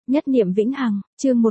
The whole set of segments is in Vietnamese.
Nhất niệm vĩnh hằng, chương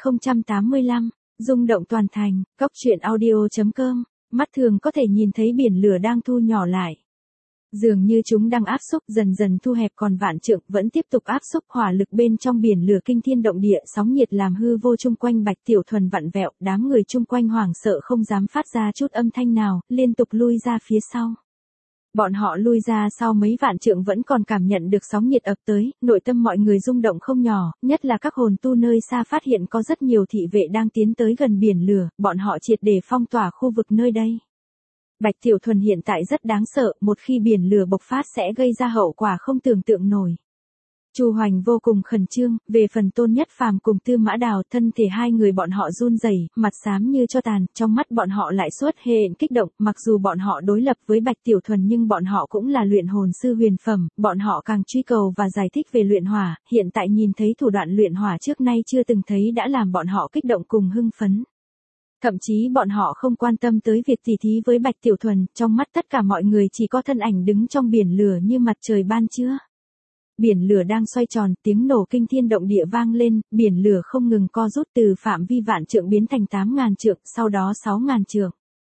1085, rung động toàn thành, Cóc truyện audio.com, mắt thường có thể nhìn thấy biển lửa đang thu nhỏ lại. Dường như chúng đang áp xúc dần dần thu hẹp, còn vạn trượng vẫn tiếp tục áp xúc, hỏa lực bên trong biển lửa kinh thiên động địa, sóng nhiệt làm hư vô chung quanh Bạch Tiểu Thuần vặn vẹo, đám người chung quanh hoảng sợ không dám phát ra chút âm thanh nào, liên tục lui ra phía sau. Bọn họ lui ra sau mấy vạn trượng vẫn còn cảm nhận được sóng nhiệt ập tới, nội tâm mọi người rung động không nhỏ, nhất là các hồn tu nơi xa phát hiện có rất nhiều thị vệ đang tiến tới gần biển lửa, bọn họ triệt để phong tỏa khu vực nơi đây. Bạch Tiểu Thuần hiện tại rất đáng sợ, một khi biển lửa bộc phát sẽ gây ra hậu quả không tưởng tượng nổi. Chu Hoành vô cùng khẩn trương, về phần Tôn Nhất Phàm cùng Tư Mã Đào, thân thể hai người bọn họ run rẩy, mặt xám như tro tàn, trong mắt bọn họ lại xuất hiện kích động, mặc dù bọn họ đối lập với Bạch Tiểu Thuần nhưng bọn họ cũng là luyện hồn sư huyền phẩm, bọn họ càng truy cầu và giải thích về luyện hỏa, hiện tại nhìn thấy thủ đoạn luyện hỏa trước nay chưa từng thấy đã làm bọn họ kích động cùng hưng phấn. Thậm chí bọn họ không quan tâm tới việc tỉ thí với Bạch Tiểu Thuần, trong mắt tất cả mọi người chỉ có thân ảnh đứng trong biển lửa như mặt trời ban trưa. Biển lửa đang xoay tròn, tiếng nổ kinh thiên động địa vang lên, biển lửa không ngừng co rút từ phạm vi vạn trượng biến thành 8.000 trượng, sau đó 6.000 trượng,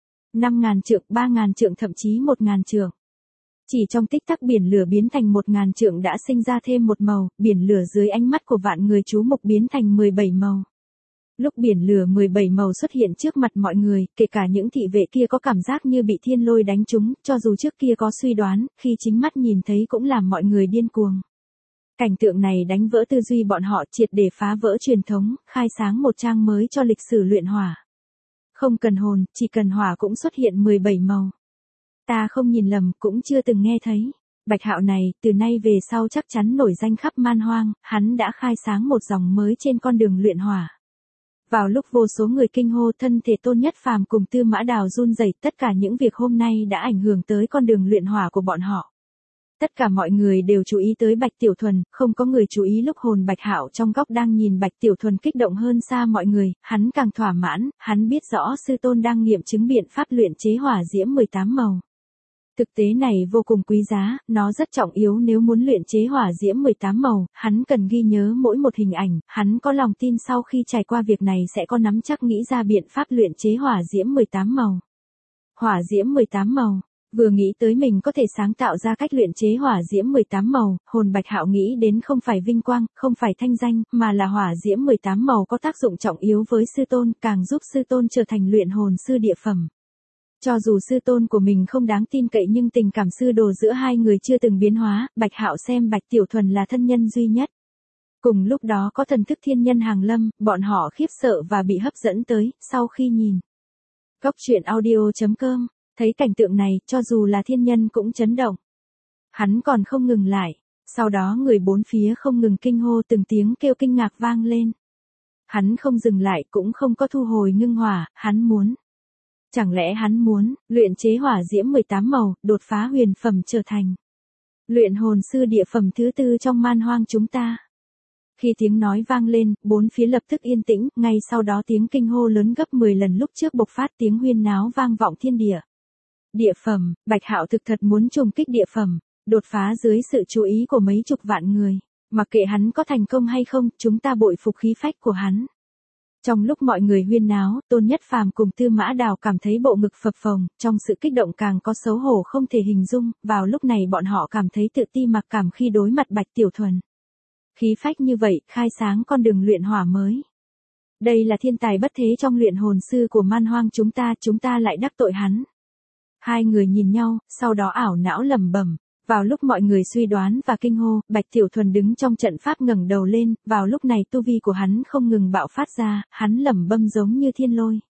5.000 trượng, 3.000 trượng, thậm chí 1.000 trượng. Chỉ trong tích tắc biển lửa biến thành 1.000 trượng đã sinh ra thêm một màu, biển lửa dưới ánh mắt của vạn người chú mục biến thành 17 màu. Lúc biển lửa 17 màu xuất hiện trước mặt mọi người, kể cả những thị vệ kia có cảm giác như bị thiên lôi đánh trúng, cho dù trước kia có suy đoán, khi chính mắt nhìn thấy cũng làm mọi người điên cuồng. Cảnh tượng này đánh vỡ tư duy bọn họ, triệt để phá vỡ truyền thống, khai sáng một trang mới cho lịch sử luyện hỏa. Không cần hồn, chỉ cần hỏa cũng xuất hiện 17 màu. Ta không nhìn lầm, cũng chưa từng nghe thấy. Bạch Hạo này, từ nay về sau chắc chắn nổi danh khắp man hoang, hắn đã khai sáng một dòng mới trên con đường luyện hỏa. Vào lúc vô số người kinh hô, thân thể Tôn Nhất Phàm cùng Tư Mã Đào run rẩy, tất cả những việc hôm nay đã ảnh hưởng tới con đường luyện hỏa của bọn họ. Tất cả mọi người đều chú ý tới Bạch Tiểu Thuần, không có người chú ý lúc hồn Bạch Hạo trong góc đang nhìn Bạch Tiểu Thuần kích động hơn xa mọi người, hắn càng thỏa mãn, hắn biết rõ sư tôn đang nghiệm chứng biện pháp luyện chế hỏa diễm 18 màu. Thực tế này vô cùng quý giá, nó rất trọng yếu, nếu muốn luyện chế hỏa diễm 18 màu, hắn cần ghi nhớ mỗi một hình ảnh, hắn có lòng tin sau khi trải qua việc này sẽ có nắm chắc nghĩ ra biện pháp luyện chế hỏa diễm 18 màu. Hỏa diễm 18 màu. Vừa nghĩ tới mình có thể sáng tạo ra cách luyện chế hỏa diễm 18 màu, hồn Bạch Hạo nghĩ đến không phải vinh quang, không phải thanh danh, mà là hỏa diễm 18 màu có tác dụng trọng yếu với sư tôn, càng giúp sư tôn trở thành luyện hồn sư địa phẩm. Cho dù sư tôn của mình không đáng tin cậy nhưng tình cảm sư đồ giữa hai người chưa từng biến hóa, Bạch Hạo xem Bạch Tiểu Thuần là thân nhân duy nhất. Cùng lúc đó có thần thức thiên nhân hàng lâm, bọn họ khiếp sợ và bị hấp dẫn tới, sau khi nhìn Cóc truyện audio.com, thấy cảnh tượng này, cho dù là thiên nhân cũng chấn động. Hắn còn không ngừng lại, sau đó người bốn phía không ngừng kinh hô, từng tiếng kêu kinh ngạc vang lên. Hắn không dừng lại, cũng không có thu hồi ngưng hỏa, hắn muốn. Chẳng lẽ hắn muốn luyện chế hỏa diễm 18 màu, đột phá huyền phẩm trở thành luyện hồn sư địa phẩm thứ tư trong man hoang chúng ta? Khi tiếng nói vang lên, bốn phía lập tức yên tĩnh, ngay sau đó tiếng kinh hô lớn gấp 10 lần lúc trước bộc phát, tiếng huyên náo vang vọng thiên địa. Địa phẩm, Bạch Hạo thực thật muốn trùng kích địa phẩm, đột phá dưới sự chú ý của mấy chục vạn người. Mặc kệ hắn có thành công hay không, chúng ta bội phục khí phách của hắn. Trong lúc mọi người huyên náo, Tôn Nhất Phàm cùng Tư Mã Đào cảm thấy bộ ngực phập phồng, trong sự kích động càng có xấu hổ không thể hình dung, vào lúc này bọn họ cảm thấy tự ti mặc cảm khi đối mặt Bạch Tiểu Thuần. Khí phách như vậy, khai sáng con đường luyện hỏa mới. Đây là thiên tài bất thế trong luyện hồn sư của man hoang chúng ta lại đắc tội hắn. Hai người nhìn nhau, sau đó ảo não lẩm bẩm. Vào lúc mọi người suy đoán và kinh hô, Bạch Tiểu Thuần đứng trong trận pháp ngẩng đầu lên, vào lúc này tu vi của hắn không ngừng bạo phát ra, hắn lẩm bẩm giống như thiên lôi.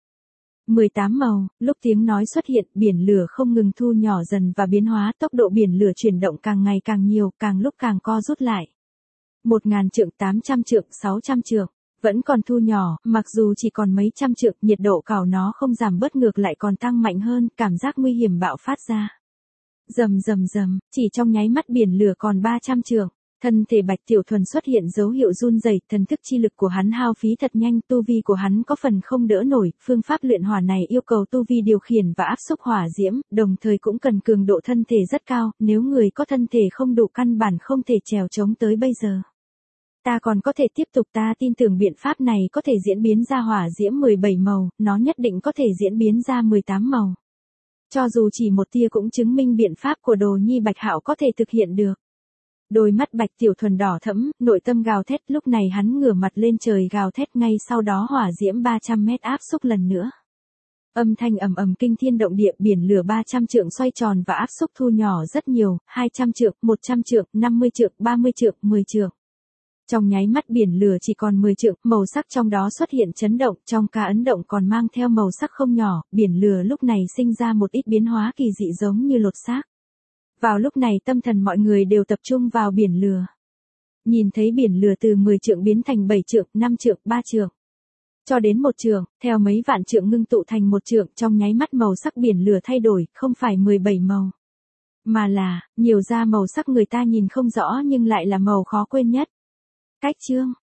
18 màu, lúc tiếng nói xuất hiện, biển lửa không ngừng thu nhỏ dần và biến hóa, tốc độ biển lửa chuyển động càng ngày càng nhiều, càng lúc càng co rút lại. 1.000 trượng, 800 trượng, 600 trượng. Vẫn còn thu nhỏ, mặc dù chỉ còn mấy trăm trượng, nhiệt độ cao nó không giảm bớt ngược lại còn tăng mạnh hơn, cảm giác nguy hiểm bạo phát ra. Rầm rầm rầm, chỉ trong nháy mắt biển lửa còn 300 trượng, thân thể Bạch Tiểu Thuần xuất hiện dấu hiệu run rẩy, thần thức chi lực của hắn hao phí thật nhanh, tu vi của hắn có phần không đỡ nổi, phương pháp luyện hỏa này yêu cầu tu vi điều khiển và áp xúc hỏa diễm, đồng thời cũng cần cường độ thân thể rất cao, nếu người có thân thể không đủ căn bản không thể trèo chống tới bây giờ. Ta còn có thể tiếp tục, ta tin tưởng biện pháp này có thể diễn biến ra hỏa diễm 17 màu, nó nhất định có thể diễn biến ra 18 màu. Cho dù chỉ một tia cũng chứng minh biện pháp của Đồ Nhi Bạch Hạo có thể thực hiện được. Đôi mắt Bạch Tiểu Thuần đỏ thẫm, nội tâm gào thét, lúc này hắn ngửa mặt lên trời gào thét, ngay sau đó hỏa diễm 300 mét áp xúc lần nữa. Âm thanh ầm ầm kinh thiên động địa, biển lửa 300 trượng xoay tròn và áp xúc thu nhỏ rất nhiều, 200 trượng, 100 trượng, 50 trượng, 30 trượng, 10 trượng. Trong nháy mắt biển lửa chỉ còn 10 trượng, màu sắc trong đó xuất hiện chấn động, trong cả ấn động còn mang theo màu sắc không nhỏ, biển lửa lúc này sinh ra một ít biến hóa kỳ dị giống như lột xác. Vào lúc này tâm thần mọi người đều tập trung vào biển lửa. Nhìn thấy biển lửa từ 10 trượng biến thành 7 trượng, 5 trượng, 3 trượng. Cho đến 1 trượng, theo mấy vạn trượng ngưng tụ thành 1 trượng, trong nháy mắt màu sắc biển lửa thay đổi, không phải 17 màu. Mà là, nhiều ra màu sắc người ta nhìn không rõ nhưng lại là màu khó quên nhất. Cách chương